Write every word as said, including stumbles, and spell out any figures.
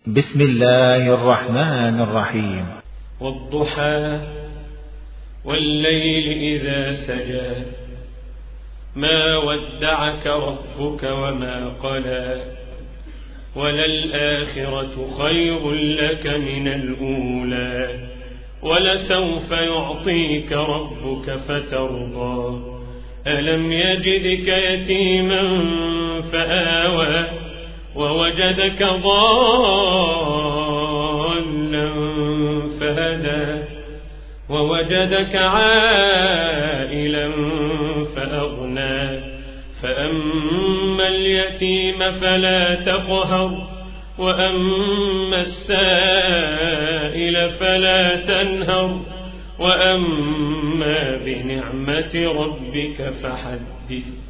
بسم الله الرحمن الرحيم. والضحى والليل إذا سجى ما ودعك ربك وما قلى وللآخرة خير لك من الأولى ولسوف يعطيك ربك فترضى ألم يجدك يتيما فآوى ووجدك ضالا فهدى ووجدك عائلا فأغنى فأما اليتيم فلا تقهر وأما السائل فلا تنهر وأما بنعمة ربك فحدث.